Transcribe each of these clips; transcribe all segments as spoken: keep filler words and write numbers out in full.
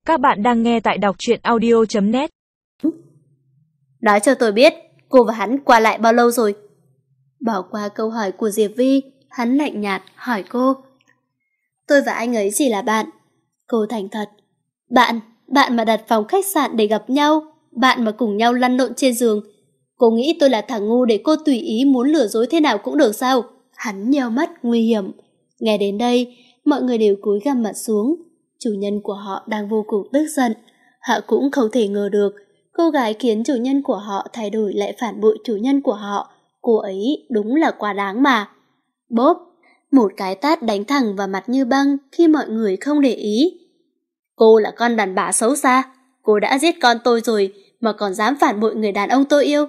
Các bạn đang nghe tại đọc truyện audio chấm net. Nói cho tôi biết, cô và hắn qua lại bao lâu rồi? Bỏ qua câu hỏi của Diệp Vi, hắn lạnh nhạt hỏi cô. Tôi và anh ấy chỉ là bạn. Cô thành thật. Bạn, bạn mà đặt phòng khách sạn để gặp nhau, bạn mà cùng nhau lăn lộn trên giường. Cô nghĩ tôi là thằng ngu để cô tùy ý muốn lừa dối thế nào cũng được sao? Hắn nheo mắt nguy hiểm. Nghe đến đây, mọi người đều cúi gằm mặt xuống. Chủ nhân của họ đang vô cùng tức giận. Họ cũng không thể ngờ được cô gái khiến chủ nhân của họ thay đổi lại phản bội chủ nhân của họ. Cô ấy đúng là quá đáng mà. Bốp, một cái tát đánh thẳng vào mặt Như Băng khi mọi người không để ý. Cô là con đàn bà xấu xa. Cô đã giết con tôi rồi mà còn dám phản bội người đàn ông tôi yêu.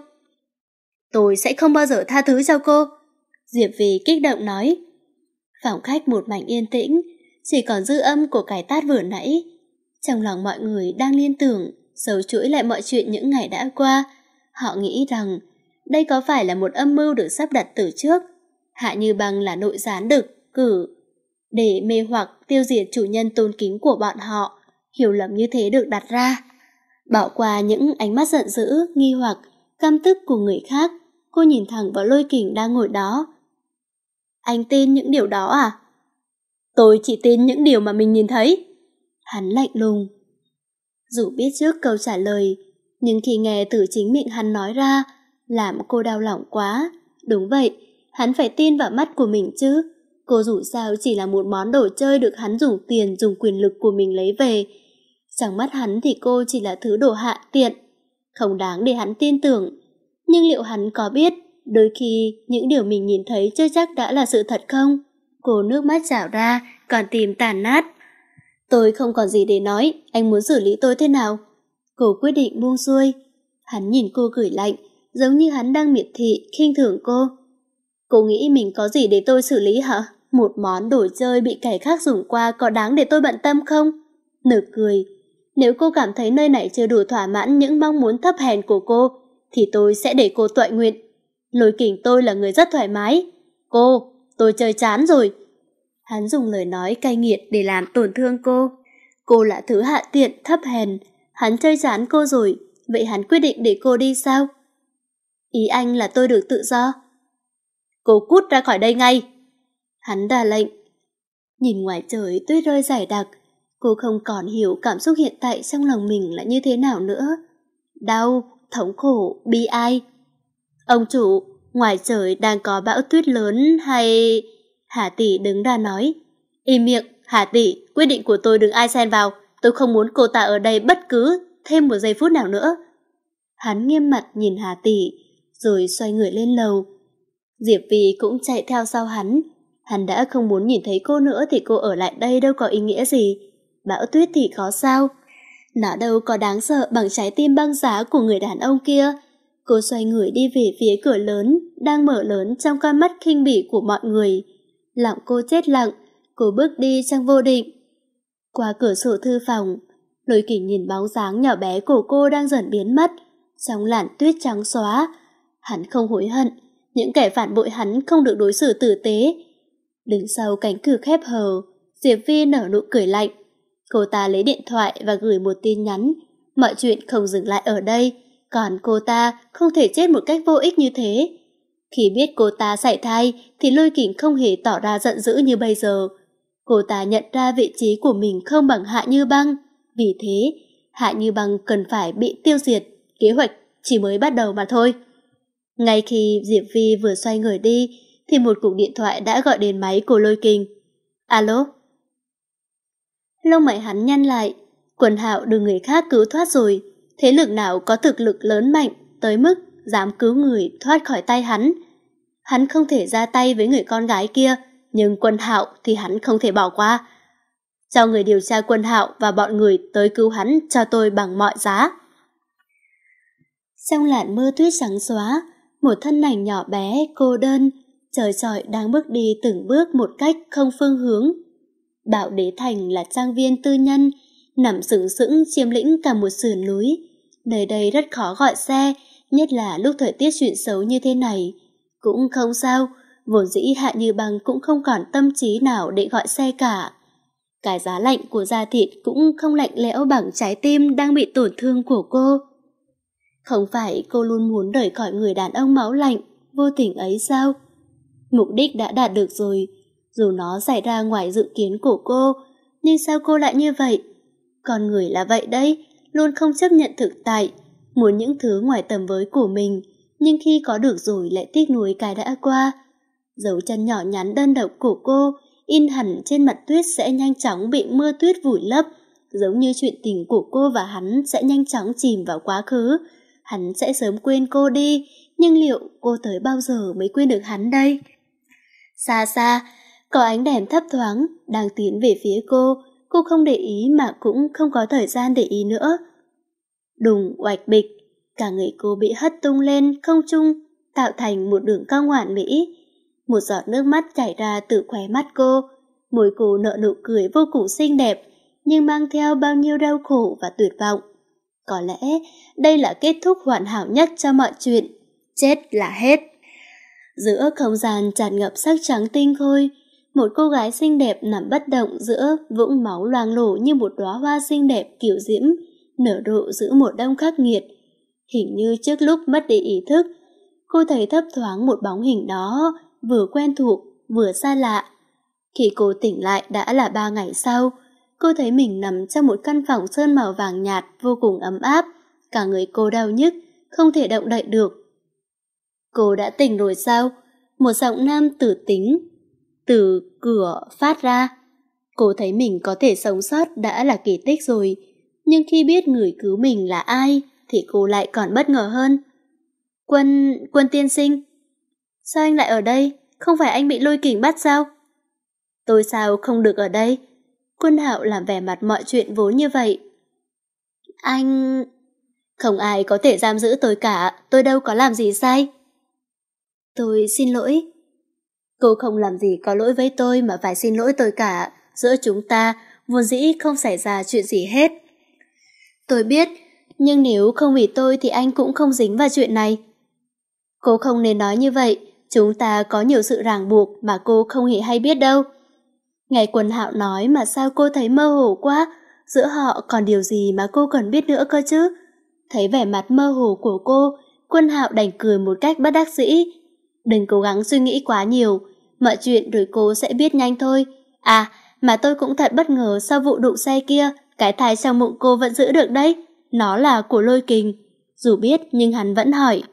Tôi sẽ không bao giờ tha thứ cho cô. Diệp Vi kích động nói. Phòng khách một mảnh yên tĩnh, chỉ còn dư âm của cái tát vừa nãy. Trong lòng mọi người đang liên tưởng, sâu chuỗi lại mọi chuyện những ngày đã qua. Họ nghĩ rằng đây có phải là một âm mưu được sắp đặt từ trước. Hạ Như Băng là nội gián được cử để mê hoặc tiêu diệt chủ nhân tôn kính của bọn họ. Hiểu lầm như thế được đặt ra. Bỏ qua những ánh mắt giận dữ, nghi hoặc, căm tức của người khác, cô nhìn thẳng vào Lôi Kình đang ngồi đó. Anh tin những điều đó à? Tôi chỉ tin những điều mà mình nhìn thấy. Hắn lạnh lùng. Dù biết trước câu trả lời, nhưng khi nghe từ chính miệng hắn nói ra, làm cô đau lòng quá. Đúng vậy, hắn phải tin vào mắt của mình chứ. Cô dù sao chỉ là một món đồ chơi được hắn dùng tiền, dùng quyền lực của mình lấy về. Trong mắt hắn thì cô chỉ là thứ đồ hạ tiện, không đáng để hắn tin tưởng. Nhưng liệu hắn có biết đôi khi những điều mình nhìn thấy chưa chắc đã là sự thật không? Cô nước mắt trào ra, còn tim tàn nát. Tôi không còn gì để nói, anh muốn xử lý tôi thế nào? Cô quyết định buông xuôi. Hắn nhìn cô cười lạnh, giống như hắn đang miệt thị, khinh thường cô. Cô nghĩ mình có gì để tôi xử lý hả? Một món đồ chơi bị kẻ khác dùng qua có đáng để tôi bận tâm không? Nực cười. Nếu cô cảm thấy nơi này chưa đủ thỏa mãn những mong muốn thấp hèn của cô, thì tôi sẽ để cô tọa nguyện. Lôi Kình tôi là người rất thoải mái. Cô, tôi chơi chán rồi. Hắn dùng lời nói cay nghiệt để làm tổn thương cô. Cô là thứ hạ tiện, thấp hèn. Hắn chơi chán cô rồi, vậy hắn quyết định để cô đi sao? Ý anh là tôi được tự do. Cô cút ra khỏi đây ngay. Hắn ra lệnh. Nhìn ngoài trời tuyết rơi dày đặc, cô không còn hiểu cảm xúc hiện tại trong lòng mình là như thế nào nữa. Đau, thống khổ, bi ai. Ông chủ, ngoài trời đang có bão tuyết lớn hay... Hà tỷ đứng ra nói. Im miệng, Hà tỷ, quyết định của tôi đừng ai xen vào. Tôi không muốn cô ta ở đây bất cứ thêm một giây phút nào nữa. Hắn nghiêm mặt nhìn Hà tỷ, rồi xoay người lên lầu. Diệp Vi cũng chạy theo sau hắn. Hắn đã không muốn nhìn thấy cô nữa thì cô ở lại đây đâu có ý nghĩa gì. Bão tuyết thì khó sao. Nó đâu có đáng sợ bằng trái tim băng giá của người đàn ông kia. Cô xoay người đi về phía cửa lớn, đang mở lớn trong con mắt khinh bỉ của mọi người. Lòng cô chết lặng, cô bước đi trong vô định. Qua cửa sổ thư phòng, Lôi Kình nhìn bóng dáng nhỏ bé của cô đang dần biến mất trong làn tuyết trắng xóa. Hắn không hối hận, những kẻ phản bội hắn không được đối xử tử tế. Đứng sau cánh cửa khép hờ, Diệp Vi nở nụ cười lạnh. Cô ta lấy điện thoại và gửi một tin nhắn. Mọi chuyện không dừng lại ở đây, còn cô ta không thể chết một cách vô ích như thế. Khi biết cô ta sảy thai thì Lôi Kình không hề tỏ ra giận dữ như bây giờ. Cô ta nhận ra vị trí của mình không bằng Hạ Như Băng. Vì thế, Hạ Như Băng cần phải bị tiêu diệt. Kế hoạch chỉ mới bắt đầu mà thôi. Ngay khi Diệp Vi vừa xoay người đi thì một cuộc điện thoại đã gọi đến máy của Lôi Kình. Alo? Lông mày hắn nhăn lại. Quần Hạo được người khác cứu thoát rồi. Thế lực nào có thực lực lớn mạnh tới mức dám cứu người thoát khỏi tay hắn? Hắn không thể ra tay với người con gái kia, nhưng Quân Hạo thì hắn không thể bỏ qua. Cho người điều tra Quân Hạo và bọn người tới cứu hắn cho tôi bằng mọi giá. Trong làn mưa tuyết trắng xóa, một thân ảnh nhỏ bé, cô đơn, trời trọi đang bước đi từng bước một cách không phương hướng. Bảo Đế Thành là trang viên tư nhân, nằm sừng sững chiếm lĩnh cả một sườn núi. Nơi đây rất khó gọi xe, nhất là lúc thời tiết chuyển xấu như thế này. Cũng không sao, vốn dĩ Hạ Như Băng cũng không còn tâm trí nào để gọi xe cả. Cái giá lạnh của da thịt cũng không lạnh lẽo bằng trái tim đang bị tổn thương của cô. Không phải cô luôn muốn rời khỏi người đàn ông máu lạnh, vô tình ấy sao? Mục đích đã đạt được rồi, dù nó xảy ra ngoài dự kiến của cô, nhưng sao cô lại như vậy? Con người là vậy đấy, luôn không chấp nhận thực tại, muốn những thứ ngoài tầm với của mình, nhưng khi có được rồi lại tiếc nuối cái đã qua. Dấu chân nhỏ nhắn đơn độc của cô, in hẳn trên mặt tuyết sẽ nhanh chóng bị mưa tuyết vùi lấp, giống như chuyện tình của cô và hắn sẽ nhanh chóng chìm vào quá khứ. Hắn sẽ sớm quên cô đi, nhưng liệu cô tới bao giờ mới quên được hắn đây? Xa xa, có ánh đèn thấp thoáng đang tiến về phía cô, cô không để ý mà cũng không có thời gian để ý nữa. Đùng oạch bịch, cả người cô bị hất tung lên không trung, tạo thành một đường cong hoàn mỹ. Một giọt nước mắt chảy ra từ khóe mắt cô, môi cô nở nụ cười vô cùng xinh đẹp, nhưng mang theo bao nhiêu đau khổ và tuyệt vọng. Có lẽ đây là kết thúc hoàn hảo nhất cho mọi chuyện. Chết là hết. Giữa không gian tràn ngập sắc trắng tinh khôi, một cô gái xinh đẹp nằm bất động giữa vũng máu loang lổ như một đóa hoa xinh đẹp kiều diễm, nở rộ giữa một đông khắc nghiệt. Hình như trước lúc mất đi ý thức, cô thấy thấp thoáng một bóng hình đó, vừa quen thuộc, vừa xa lạ. Khi cô tỉnh lại đã là ba ngày sau, cô thấy mình nằm trong một căn phòng sơn màu vàng nhạt vô cùng ấm áp, cả người cô đau nhức, không thể động đậy được. Cô đã tỉnh rồi sao? Một giọng nam tử tính từ cửa phát ra. Cô thấy mình có thể sống sót đã là kỳ tích rồi, nhưng khi biết người cứu mình là ai thì cô lại còn bất ngờ hơn. Quân... Quân tiên sinh? Sao anh lại ở đây? Không phải anh bị lôi kình bắt sao? Tôi sao không được ở đây? Quân Hạo làm vẻ mặt mọi chuyện vốn như vậy. Anh... Không ai có thể giam giữ tôi cả, tôi đâu có làm gì sai. Tôi xin lỗi. Cô không làm gì có lỗi với tôi mà phải xin lỗi tôi cả. Giữa chúng ta vốn dĩ không xảy ra chuyện gì hết. Tôi biết, nhưng nếu không vì tôi thì anh cũng không dính vào chuyện này. Cô không nên nói như vậy, chúng ta có nhiều sự ràng buộc mà cô không hề hay biết đâu. Nghe Quân Hạo nói mà sao cô thấy mơ hồ quá, giữa họ còn điều gì mà cô cần biết nữa cơ chứ? Thấy vẻ mặt mơ hồ của cô, Quân Hạo đành cười một cách bất đắc dĩ. Đừng cố gắng suy nghĩ quá nhiều, mọi chuyện rồi cô sẽ biết nhanh thôi. À, mà tôi cũng thật bất ngờ sau vụ đụng xe kia, cái thai trong bụng cô vẫn giữ được đấy. Nó là của Lôi Kình. Dù biết nhưng hắn vẫn hỏi.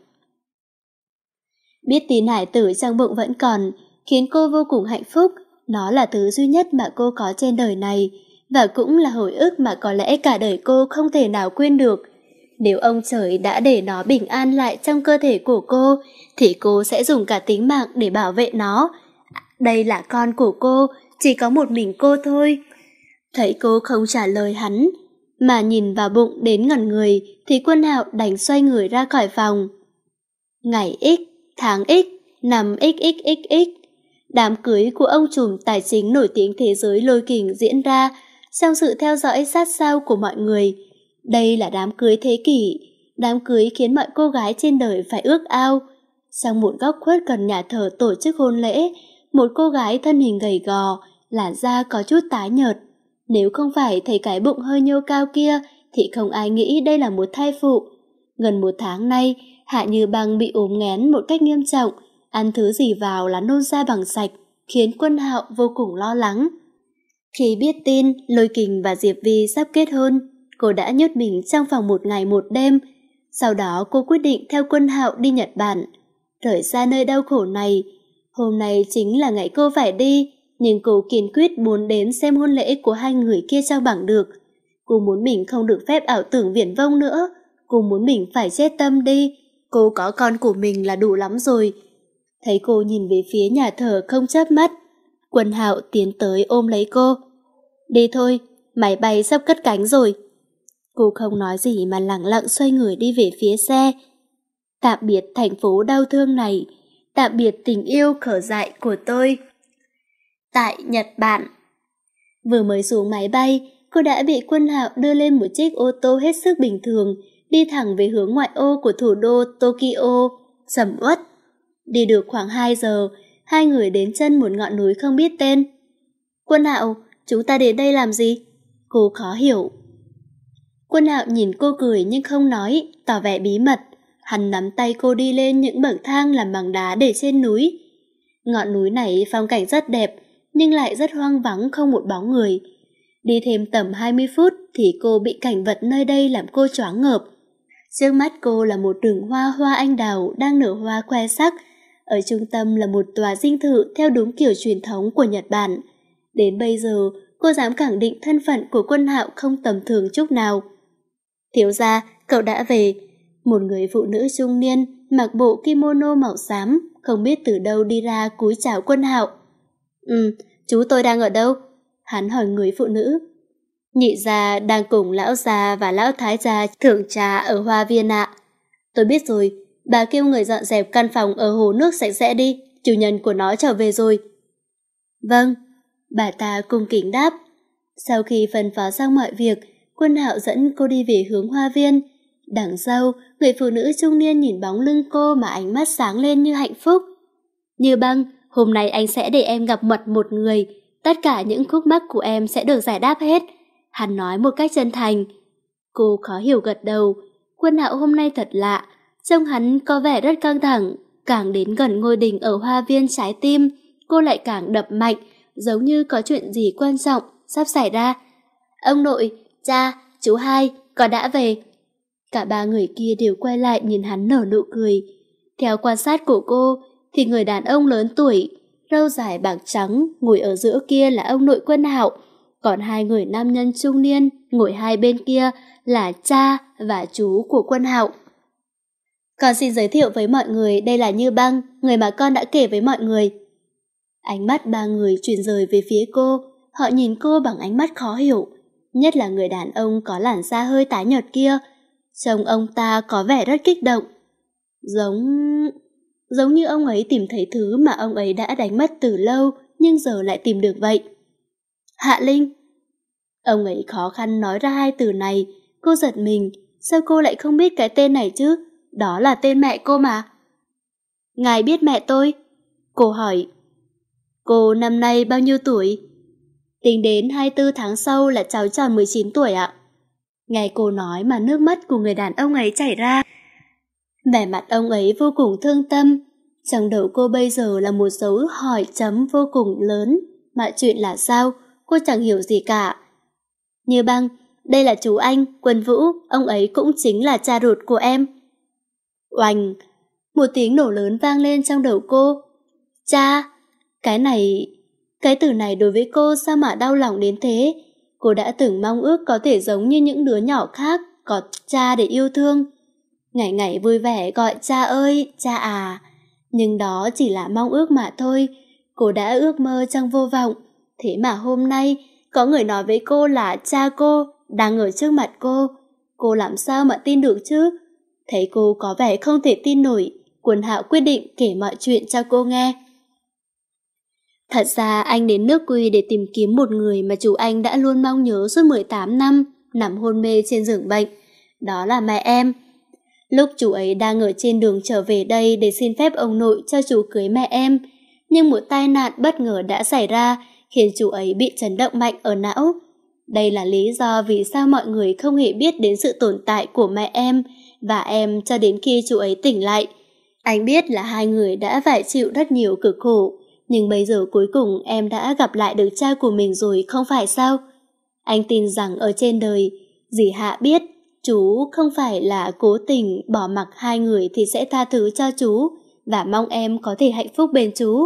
Biết tin hải tử trong bụng vẫn còn, khiến cô vô cùng hạnh phúc. Nó là thứ duy nhất mà cô có trên đời này, và cũng là hồi ức mà có lẽ cả đời cô không thể nào quên được. Nếu ông trời đã để nó bình an lại trong cơ thể của cô, thì cô sẽ dùng cả tính mạng để bảo vệ nó. Đây là con của cô, chỉ có một mình cô thôi. Thấy cô không trả lời hắn, mà nhìn vào bụng đến ngẩn người, thì Quân Hạo đành xoay người ra khỏi phòng. Ngày X, tháng X, năm ích ích ích ích. Đám cưới của ông trùm tài chính nổi tiếng thế giới Lôi Kình diễn ra trong sự theo dõi sát sao của mọi người. Đây là đám cưới thế kỷ, đám cưới khiến mọi cô gái trên đời phải ước ao. Trong một góc khuất gần nhà thờ tổ chức hôn lễ, một cô gái thân hình gầy gò, làn da có chút tái nhợt. Nếu không phải thấy cái bụng hơi nhô cao kia, thì không ai nghĩ đây là một thai phụ. Gần một tháng nay, Hạ Như Băng bị ốm nghén một cách nghiêm trọng, ăn thứ gì vào là nôn ra bằng sạch, khiến Quân Hạo vô cùng lo lắng. Khi biết tin Lôi Kình và Diệp Vi sắp kết hôn, cô đã nhốt mình trong phòng một ngày một đêm. Sau đó cô quyết định theo Quân Hạo đi Nhật Bản, rời xa nơi đau khổ này. Hôm nay chính là ngày cô phải đi, nhưng cô kiên quyết muốn đến xem hôn lễ của hai người kia cho bằng được. Cô muốn mình không được phép ảo tưởng viển vông nữa, cô muốn mình phải chết tâm đi. Cô có con của mình là đủ lắm rồi. Thấy cô nhìn về phía nhà thờ không chớp mắt, Quân Hạo tiến tới ôm lấy cô. Đi thôi, máy bay sắp cất cánh rồi. Cô không nói gì mà lẳng lặng xoay người đi về phía xe. Tạm biệt thành phố đau thương này, tạm biệt tình yêu khở dại của tôi. Tại Nhật Bản. Vừa mới xuống máy bay, cô đã bị Quân Hạo đưa lên một chiếc ô tô hết sức bình thường, đi thẳng về hướng ngoại ô của thủ đô Tokyo, sầm uất. Đi được khoảng hai giờ, hai người đến chân một ngọn núi không biết tên. Quân Hạo, chúng ta đến đây làm gì? Cô khó hiểu. Quân Hạo nhìn cô cười nhưng không nói, tỏ vẻ bí mật. Hắn nắm tay cô đi lên những bậc thang làm bằng đá để trên núi. Ngọn núi này phong cảnh rất đẹp, nhưng lại rất hoang vắng không một bóng người. Đi thêm tầm hai mươi phút thì cô bị cảnh vật nơi đây làm cô choáng ngợp. Trước mắt cô là một rừng hoa hoa anh đào đang nở hoa khoe sắc. Ở trung tâm là một tòa dinh thự theo đúng kiểu truyền thống của Nhật Bản. Đến bây giờ, cô dám khẳng định thân phận của Quân Hạo không tầm thường chút nào. Thiếu gia, cậu đã về. Một người phụ nữ trung niên mặc bộ kimono màu xám, không biết từ đâu đi ra cúi chào Quân Hạo. Ừ, chú tôi đang ở đâu? Hắn hỏi người phụ nữ. Nhị gia đang cùng lão gia và lão thái gia thưởng trà ở hoa viên ạ. Tôi biết rồi, bà kêu người dọn dẹp căn phòng ở hồ nước sạch sẽ đi, chủ nhân của nó trở về rồi. Vâng, bà ta cung kính đáp. Sau khi phân phó xong mọi việc, Quân Hạo dẫn cô đi về hướng hoa viên. Đằng sau, người phụ nữ trung niên nhìn bóng lưng cô mà ánh mắt sáng lên như hạnh phúc. Như Băng, hôm nay anh sẽ để em gặp mặt một người. Tất cả những khúc mắc của em sẽ được giải đáp hết. Hắn nói một cách chân thành. Cô khó hiểu gật đầu. Quân Hạo hôm nay thật lạ. Trông hắn có vẻ rất căng thẳng. Càng đến gần ngôi đình ở hoa viên trái tim, cô lại càng đập mạnh, giống như có chuyện gì quan trọng sắp xảy ra. Ông nội, cha, chú hai, con đã về. Cả ba người kia đều quay lại nhìn hắn nở nụ cười. Theo quan sát của cô, thì người đàn ông lớn tuổi, râu dài bạc trắng, ngồi ở giữa kia là ông nội Quân Hạo. Còn hai người nam nhân trung niên ngồi hai bên kia là cha và chú của Quân Hạo. Con xin giới thiệu với mọi người, đây là Như Băng, người mà con đã kể với mọi người. Ánh mắt ba người chuyển rời về phía cô, họ nhìn cô bằng ánh mắt khó hiểu. Nhất là người đàn ông có làn da hơi tái nhợt kia. Trông ông ta có vẻ rất kích động. Giống... Giống như ông ấy tìm thấy thứ mà ông ấy đã đánh mất từ lâu, nhưng giờ lại tìm được vậy. Hạ Linh. Ông ấy khó khăn nói ra hai từ này. Cô giật mình. Sao cô lại không biết cái tên này chứ? Đó là tên mẹ cô mà. Ngài biết mẹ tôi? Cô hỏi. Cô năm nay bao nhiêu tuổi? Tính đến hai mươi tư tháng sau là cháu tròn mười chín tuổi ạ. Nghe cô nói mà nước mắt của người đàn ông ấy chảy ra. Vẻ mặt ông ấy vô cùng thương tâm. Trong đầu cô bây giờ là một dấu hỏi chấm vô cùng lớn. Mọi chuyện là sao? Cô chẳng hiểu gì cả. Như Băng, đây là chú anh, Quân Vũ, ông ấy cũng chính là cha ruột của em. Oành, một tiếng nổ lớn vang lên trong đầu cô. Cha, cái này, cái từ này đối với cô sao mà đau lòng đến thế? Cô đã từng mong ước có thể giống như những đứa nhỏ khác, có cha để yêu thương. Ngày ngày vui vẻ gọi cha ơi, cha à. Nhưng đó chỉ là mong ước mà thôi. Cô đã ước mơ trong vô vọng. Thế mà hôm nay, có người nói với cô là cha cô đang ở trước mặt cô. Cô làm sao mà tin được chứ? Thấy cô có vẻ không thể tin nổi, Quân Hạo quyết định kể mọi chuyện cho cô nghe. Thật ra anh đến nước Quy để tìm kiếm một người mà chú anh đã luôn mong nhớ suốt mười tám năm, nằm hôn mê trên giường bệnh. Đó là mẹ em. Lúc chú ấy đang ở trên đường trở về đây để xin phép ông nội cho chú cưới mẹ em, nhưng một tai nạn bất ngờ đã xảy ra, khiến chú ấy bị chấn động mạnh ở não. Đây là lý do vì sao mọi người không hề biết đến sự tồn tại của mẹ em và em cho đến khi chú ấy tỉnh lại. Anh biết là hai người đã phải chịu rất nhiều cực khổ, nhưng bây giờ cuối cùng em đã gặp lại được cha của mình rồi, không phải sao? Anh tin rằng ở trên đời, dì Hạ biết chú không phải là cố tình bỏ mặc hai người thì sẽ tha thứ cho chú và mong em có thể hạnh phúc bên chú.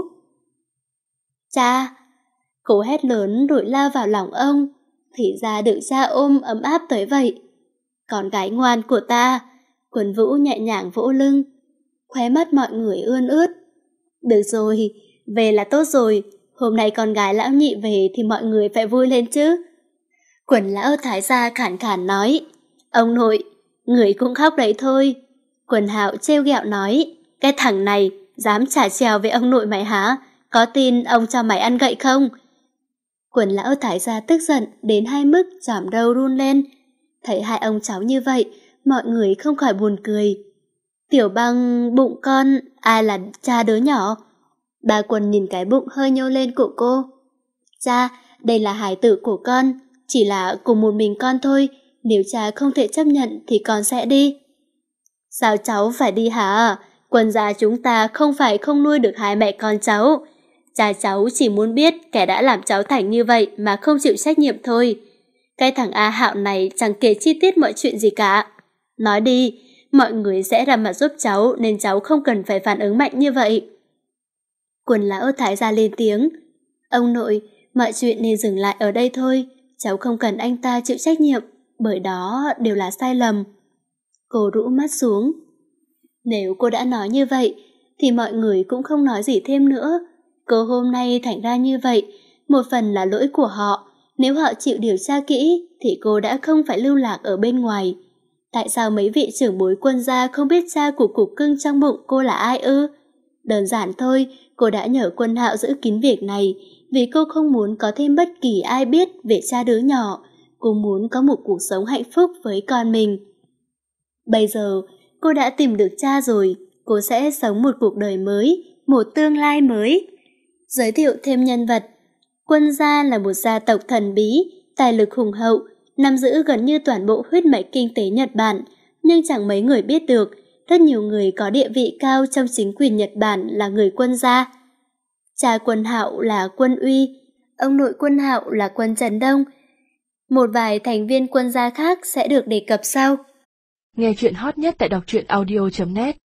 Cha! Cô hét lớn rồi lao vào lòng ông. Thì ra được cha ôm ấm áp tới vậy. Con gái ngoan của ta. Quân Vũ nhẹ nhàng vỗ lưng. Khóe mắt mọi người ươn ướt. Được rồi, về là tốt rồi. Hôm nay con gái lão nhị về thì mọi người phải vui lên chứ. Quần lão thái gia khản khản nói. Ông nội, người cũng khóc đấy thôi. Quần Hạo trêu ghẹo nói. Cái thằng này dám trả trèo với ông nội mày hả? Có tin ông cho mày ăn gậy không? Quần lão thái gia tức giận đến hai mức chỏm râu run lên. Thấy hai ông cháu như vậy, mọi người không khỏi buồn cười. Tiểu Băng, bụng con, ai là cha đứa nhỏ? Bà Quần nhìn cái bụng hơi nhô lên của cô. Cha, đây là hài tử của con, chỉ là cùng một mình con thôi, nếu cha không thể chấp nhận thì con sẽ đi. Sao cháu phải đi hả? Quân gia chúng ta không phải không nuôi được hai mẹ con cháu. Cha cháu chỉ muốn biết kẻ đã làm cháu thành như vậy mà không chịu trách nhiệm thôi. Cái thằng A Hạo này chẳng kể chi tiết mọi chuyện gì cả. Nói đi, mọi người sẽ ra mặt giúp cháu nên cháu không cần phải phản ứng mạnh như vậy. Quần lão thái gia lên tiếng. Ông nội, mọi chuyện nên dừng lại ở đây thôi. Cháu không cần anh ta chịu trách nhiệm, bởi đó đều là sai lầm. Cô rũ mắt xuống. Nếu cô đã nói như vậy, thì mọi người cũng không nói gì thêm nữa. Cô hôm nay thành ra như vậy, một phần là lỗi của họ. Nếu họ chịu điều tra kỹ, thì cô đã không phải lưu lạc ở bên ngoài. Tại sao mấy vị trưởng bối Quân gia không biết cha của cục cưng trong bụng cô là ai ư? Đơn giản thôi, cô đã nhờ Quân Hạo giữ kín việc này, vì cô không muốn có thêm bất kỳ ai biết về cha đứa nhỏ. Cô muốn có một cuộc sống hạnh phúc với con mình. Bây giờ, cô đã tìm được cha rồi, cô sẽ sống một cuộc đời mới, một tương lai mới. Giới thiệu thêm nhân vật. Quân gia là một gia tộc thần bí, tài lực hùng hậu, nắm giữ gần như toàn bộ huyết mạch kinh tế Nhật Bản, nhưng chẳng mấy người biết được, rất nhiều người có địa vị cao trong chính quyền Nhật Bản là người Quân gia. Cha Quân Hạo là Quân Uy, ông nội Quân Hạo là Quân Trần Đông. Một vài thành viên Quân gia khác sẽ được đề cập sau. Nghe chuyện hot nhất tại đọc truyện audio chấm net.